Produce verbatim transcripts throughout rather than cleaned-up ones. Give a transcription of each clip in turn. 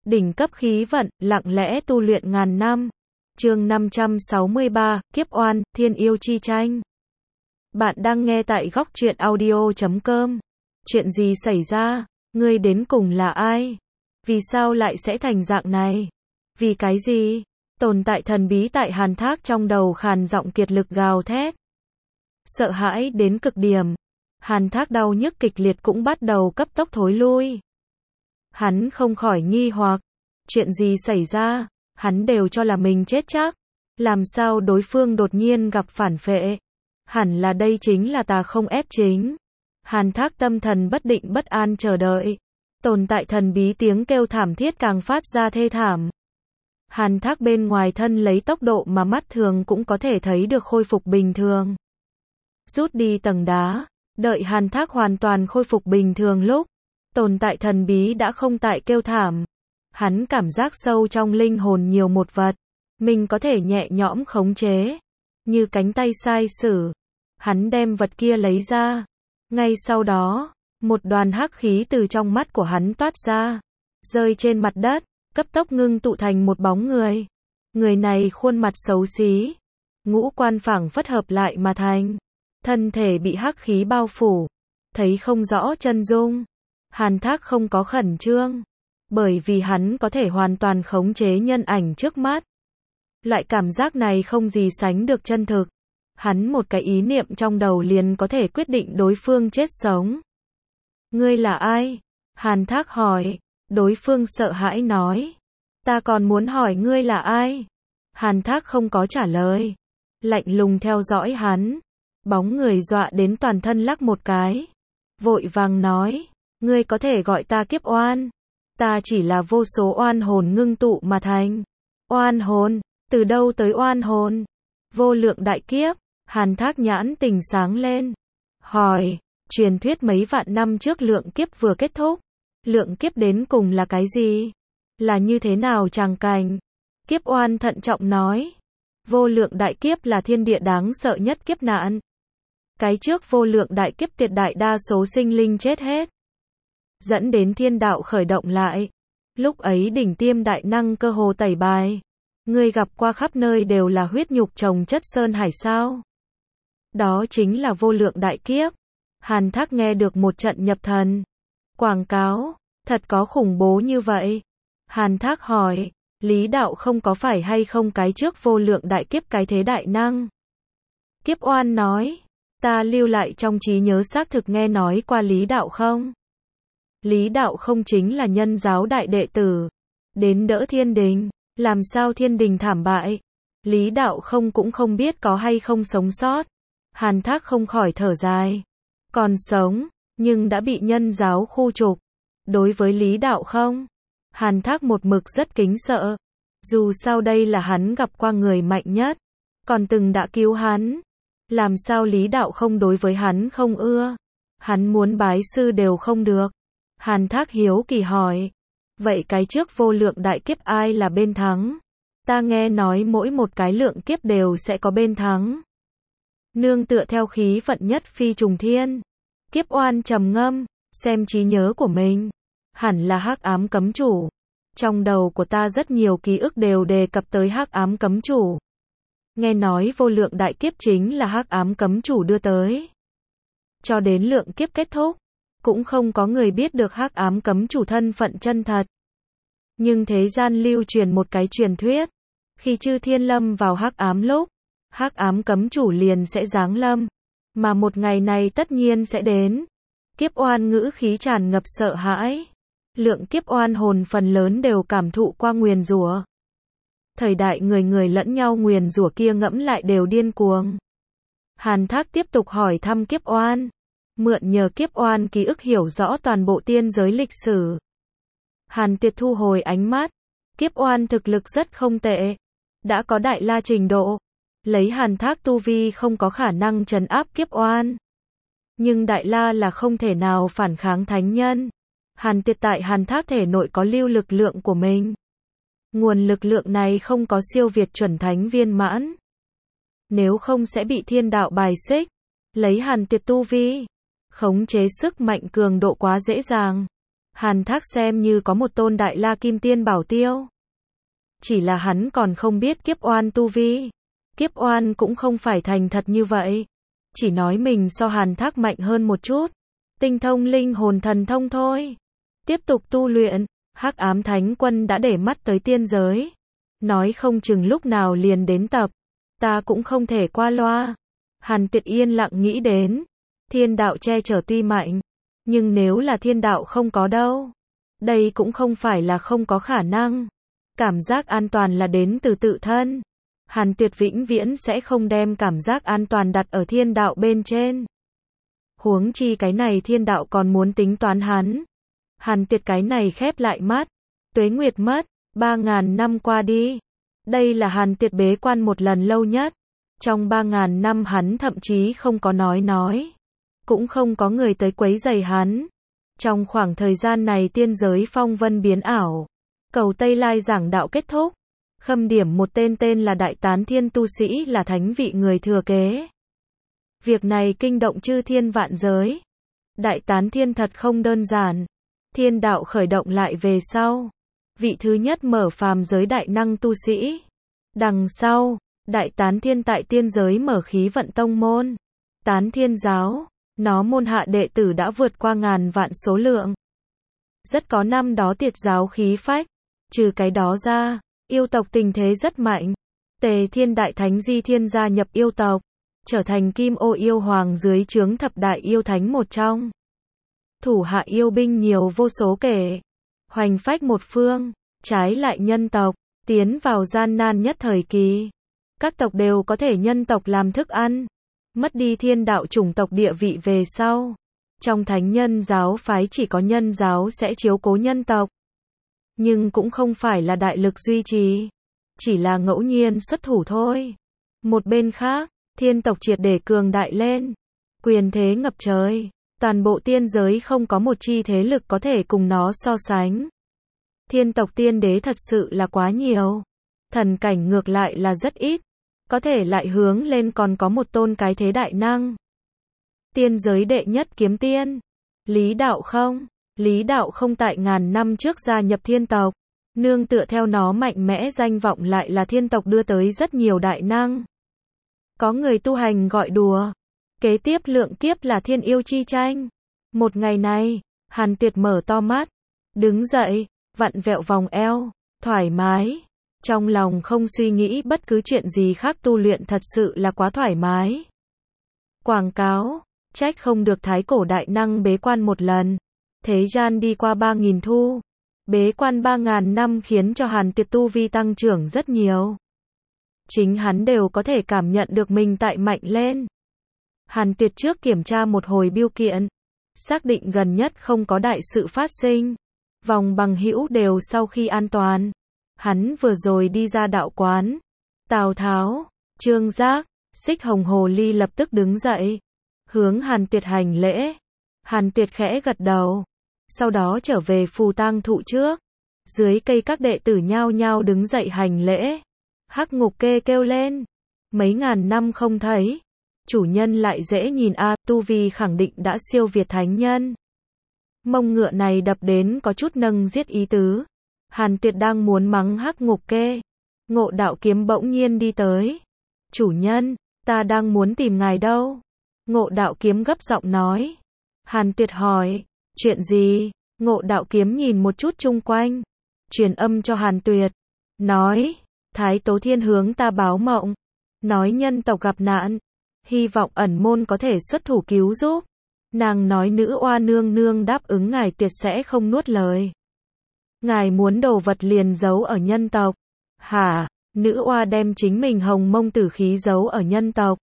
Đỉnh cấp khí vận, lặng lẽ tu luyện ngàn năm. Chương năm trăm sáu mươi ba, Kiếp oan, thiên yêu chi tranh. Bạn đang nghe tại góc truyện audio chấm com. Chuyện gì xảy ra? Ngươi đến cùng là ai? Vì sao lại sẽ thành dạng này? Vì cái gì? Tồn tại thần bí tại Hàn Thác trong đầu khàn giọng kiệt lực gào thét. Sợ hãi đến cực điểm. Hàn Thác đau nhức kịch liệt cũng bắt đầu cấp tốc thối lui. Hắn không khỏi nghi hoặc. Chuyện gì xảy ra? Hắn đều cho là mình chết chắc. Làm sao đối phương đột nhiên gặp phản phệ? Hẳn là đây chính là tà không ép chính. Hàn Thác tâm thần bất định bất an chờ đợi. Tồn tại thần bí tiếng kêu thảm thiết càng phát ra thê thảm. Hàn Thác bên ngoài thân lấy tốc độ mà mắt thường cũng có thể thấy được khôi phục bình thường. Rút đi tầng đá. Đợi Hàn Thác hoàn toàn khôi phục bình thường lúc tồn tại thần bí đã không tại kêu thảm. Hắn cảm giác sâu trong linh hồn nhiều một vật. Mình có thể nhẹ nhõm khống chế. Như cánh tay sai sử. Hắn đem vật kia lấy ra. Ngay sau đó, một đoàn hắc khí từ trong mắt của hắn toát ra. Rơi trên mặt đất, cấp tốc ngưng tụ thành một bóng người. Người này khuôn mặt xấu xí. Ngũ quan phảng phất hợp lại mà thành. Thân thể bị hắc khí bao phủ. Thấy không rõ chân dung. Hàn Thác không có khẩn trương. Bởi vì hắn có thể hoàn toàn khống chế nhân ảnh trước mắt. Loại cảm giác này không gì sánh được chân thực. Hắn một cái ý niệm trong đầu liền có thể quyết định đối phương chết sống. Ngươi là ai? Hàn Thác hỏi. Đối phương sợ hãi nói. Ta còn muốn hỏi ngươi là ai? Hàn Thác không có trả lời. Lạnh lùng theo dõi hắn. Bóng người dọa đến toàn thân lắc một cái. Vội vàng nói. Ngươi có thể gọi ta kiếp oan. Ta chỉ là vô số oan hồn ngưng tụ mà thành. Oan hồn? Từ đâu tới oan hồn? Vô lượng đại kiếp. Hàn Thác nhãn tình sáng lên. Hỏi. Truyền thuyết mấy vạn năm trước lượng kiếp vừa kết thúc. Lượng kiếp đến cùng là cái gì? Là như thế nào tràng cảnh? Kiếp oan thận trọng nói. Vô lượng đại kiếp là thiên địa đáng sợ nhất kiếp nạn. Cái trước vô lượng đại kiếp tuyệt đại đa số sinh linh chết hết. Dẫn đến thiên đạo khởi động lại. Lúc ấy đỉnh tiêm đại năng cơ hồ tẩy bài. Người gặp qua khắp nơi đều là huyết nhục chồng chất sơn hải sao. Đó chính là vô lượng đại kiếp. Hàn Thác nghe được một trận nhập thần. Quảng cáo, thật có khủng bố như vậy? Hàn Thác hỏi, Lý Đạo không có phải hay không cái trước vô lượng đại kiếp cái thế đại năng? Kiếp oan nói, ta lưu lại trong trí nhớ xác thực nghe nói qua Lý Đạo không? Lý Đạo không chính là nhân giáo đại đệ tử. Đến đỡ thiên đình, làm sao thiên đình thảm bại? Lý Đạo không cũng không biết có hay không sống sót. Hàn Thác không khỏi thở dài. Còn sống, nhưng đã bị nhân giáo khu trục. Đối với Lý Đạo không, Hàn Thác một mực rất kính sợ. Dù sao đây là hắn gặp qua người mạnh nhất. Còn từng đã cứu hắn. Làm sao Lý Đạo không đối với hắn không ưa? Hắn muốn bái sư đều không được. Hàn Thác hiếu kỳ hỏi. Vậy cái trước vô lượng đại kiếp ai là bên thắng? Ta nghe nói mỗi một cái lượng kiếp đều sẽ có bên thắng. Nương tựa theo khí vận nhất phi trùng thiên. Kiếp oan trầm ngâm, xem trí nhớ của mình. Hẳn là hắc ám cấm chủ. Trong đầu của ta rất nhiều ký ức đều đề cập tới hắc ám cấm chủ. Nghe nói vô lượng đại kiếp chính là hắc ám cấm chủ đưa tới. Cho đến lượng kiếp kết thúc, cũng không có người biết được hắc ám cấm chủ thân phận chân thật. Nhưng thế gian lưu truyền một cái truyền thuyết. Khi chư thiên lâm vào hắc ám lúc, hắc ám cấm chủ liền sẽ giáng lâm. Mà một ngày này tất nhiên sẽ đến. Kiếp oan ngữ khí tràn ngập sợ hãi. Lượng kiếp oan hồn phần lớn đều cảm thụ qua nguyền rủa. Thời đại người người lẫn nhau nguyền rủa kia ngẫm lại đều điên cuồng. Hàn Thác tiếp tục hỏi thăm kiếp oan. Mượn nhờ kiếp oan ký ức hiểu rõ toàn bộ tiên giới lịch sử. Hàn Tiệt thu hồi ánh mắt. Kiếp oan thực lực rất không tệ. Đã có đại la trình độ. Lấy Hàn Thác tu vi không có khả năng trấn áp kiếp oan. Nhưng đại la là không thể nào phản kháng thánh nhân. Hàn Tiệt tại Hàn Thác thể nội có lưu lực lượng của mình. Nguồn lực lượng này không có siêu việt chuẩn thánh viên mãn. Nếu không sẽ bị thiên đạo bài xích. Lấy Hàn Tiệt tu vi, khống chế sức mạnh cường độ quá dễ dàng. Hàn Thác xem như có một tôn đại la kim tiên bảo tiêu. Chỉ là hắn còn không biết kiếp oan tu vi. Kiếp oan cũng không phải thành thật như vậy. Chỉ nói mình so Hàn Thác mạnh hơn một chút. Tinh thông linh hồn thần thông thôi. Tiếp tục tu luyện, Hắc Ám Thánh Quân đã để mắt tới tiên giới. Nói không chừng lúc nào liền đến tập. Ta cũng không thể qua loa. Hàn Tuyệt yên lặng nghĩ đến. Thiên đạo che chở tuy mạnh. Nhưng nếu là thiên đạo không có đâu. Đây cũng không phải là không có khả năng. Cảm giác an toàn là đến từ tự thân. Hàn Tuyệt vĩnh viễn sẽ không đem cảm giác an toàn đặt ở thiên đạo bên trên. Huống chi cái này thiên đạo còn muốn tính toán hắn. Hàn Tuyệt cái này khép lại mắt. Tuế nguyệt mất, ba ngàn năm qua đi. Đây là Hàn Tuyệt bế quan một lần lâu nhất. Trong ba ngàn năm hắn thậm chí không có nói nói. Cũng không có người tới quấy rầy hắn. Trong khoảng thời gian này tiên giới phong vân biến ảo. Cầu Tây Lai giảng đạo kết thúc. Khâm điểm một tên tên là Đại Tán Thiên tu sĩ là thánh vị người thừa kế. Việc này kinh động chư thiên vạn giới. Đại Tán Thiên thật không đơn giản. Thiên đạo khởi động lại về sau. Vị thứ nhất mở phàm giới đại năng tu sĩ. Đằng sau, Đại Tán Thiên tại tiên giới mở khí vận tông môn. Tán Thiên giáo, nó môn hạ đệ tử đã vượt qua ngàn vạn số lượng. Rất có năm đó tiệt giáo khí phách. Trừ cái đó ra, yêu tộc tình thế rất mạnh. Tề Thiên Đại Thánh Di Thiên gia nhập yêu tộc. Trở thành Kim Ô yêu hoàng dưới trướng thập đại yêu thánh một trong. Thủ hạ yêu binh nhiều vô số kể. Hoành phách một phương. Trái lại nhân tộc, tiến vào gian nan nhất thời kỳ. Các tộc đều có thể nhân tộc làm thức ăn. Mất đi thiên đạo chủng tộc địa vị về sau. Trong thánh nhân giáo phái chỉ có nhân giáo sẽ chiếu cố nhân tộc. Nhưng cũng không phải là đại lực duy trì. Chỉ là ngẫu nhiên xuất thủ thôi. Một bên khác, thiên tộc triệt để cường đại lên. Quyền thế ngập trời. Toàn bộ tiên giới không có một chi thế lực có thể cùng nó so sánh. Thiên tộc tiên đế thật sự là quá nhiều. Thần cảnh ngược lại là rất ít. Có thể lại hướng lên còn có một tôn cái thế đại năng. Tiên giới đệ nhất kiếm tiên. Lý Đạo Không. Lý Đạo Không tại ngàn năm trước gia nhập thiên tộc. Nương tựa theo nó mạnh mẽ danh vọng lại là thiên tộc đưa tới rất nhiều đại năng. Có người tu hành gọi đùa. Kế tiếp lượng kiếp là thiên yêu chi tranh. Một ngày này, Hàn Tuyệt mở to mắt. Đứng dậy, vặn vẹo vòng eo. Thoải mái. Trong lòng không suy nghĩ bất cứ chuyện gì khác, tu luyện thật sự là quá thoải mái. Quảng cáo. Trách không được thái cổ đại năng bế quan một lần. Thế gian đi qua ba nghìn thu. Bế quan ba ngàn năm khiến cho Hàn Tuyệt tu vi tăng trưởng rất nhiều. Chính hắn đều có thể cảm nhận được mình tại mạnh lên. Hàn Tuyệt trước kiểm tra một hồi bưu kiện. Xác định gần nhất không có đại sự phát sinh. Vòng bằng hữu đều sau khi an toàn. Hắn vừa rồi đi ra đạo quán. Tào Tháo, Trương Giác, Xích Hồng Hồ Ly lập tức đứng dậy. Hướng Hàn Tuyệt hành lễ. Hàn Tuyệt khẽ gật đầu. Sau đó trở về phù tang thụ trước. Dưới cây các đệ tử nhao nhao đứng dậy hành lễ. Hắc Ngục Kê kêu lên. Mấy ngàn năm không thấy. Chủ nhân lại dễ nhìn a, tu vi khẳng định đã siêu việt thánh nhân. Mông ngựa này đập đến có chút nâng giết ý tứ. Hàn Tuyệt đang muốn mắng Hắc Ngục Kê. Ngộ Đạo Kiếm bỗng nhiên đi tới. Chủ nhân, ta đang muốn tìm ngài đâu. Ngộ Đạo Kiếm gấp giọng nói. Hàn Tuyệt hỏi, chuyện gì? Ngộ Đạo Kiếm nhìn một chút chung quanh. Truyền âm cho Hàn Tuyệt. Nói, Thái Tố Thiên hướng ta báo mộng. Nói nhân tộc gặp nạn. Hy vọng ẩn môn có thể xuất thủ cứu giúp. Nàng nói nữ oa nương nương đáp ứng ngài tuyệt sẽ không nuốt lời. Ngài muốn đồ vật liền giấu ở nhân tộc. Hả? Nữ oa đem chính mình hồng mông tử khí giấu ở nhân tộc.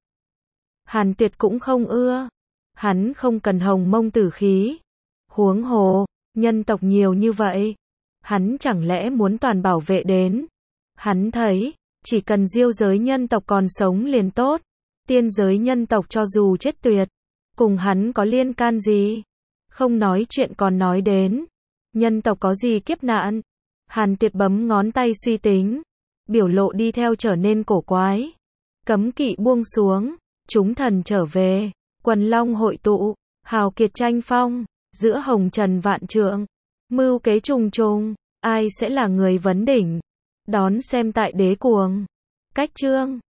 Hàn Tuyệt cũng không ưa. Hắn không cần hồng mông tử khí. Huống hồ, nhân tộc nhiều như vậy. Hắn chẳng lẽ muốn toàn bảo vệ đến. Hắn thấy, chỉ cần diêu giới nhân tộc còn sống liền tốt. Tiên giới nhân tộc cho dù chết tuyệt. Cùng hắn có liên can gì? Không nói chuyện còn nói đến. Nhân tộc có gì kiếp nạn? Hàn Tuyệt bấm ngón tay suy tính. Biểu lộ đi theo trở nên cổ quái. Cấm kỵ buông xuống. Chúng thần trở về. Quần long hội tụ. Hào kiệt tranh phong. Giữa hồng trần vạn trượng. Mưu kế trùng trùng, ai sẽ là người vấn đỉnh? Đón xem tại Đế Cuồng. Cách chương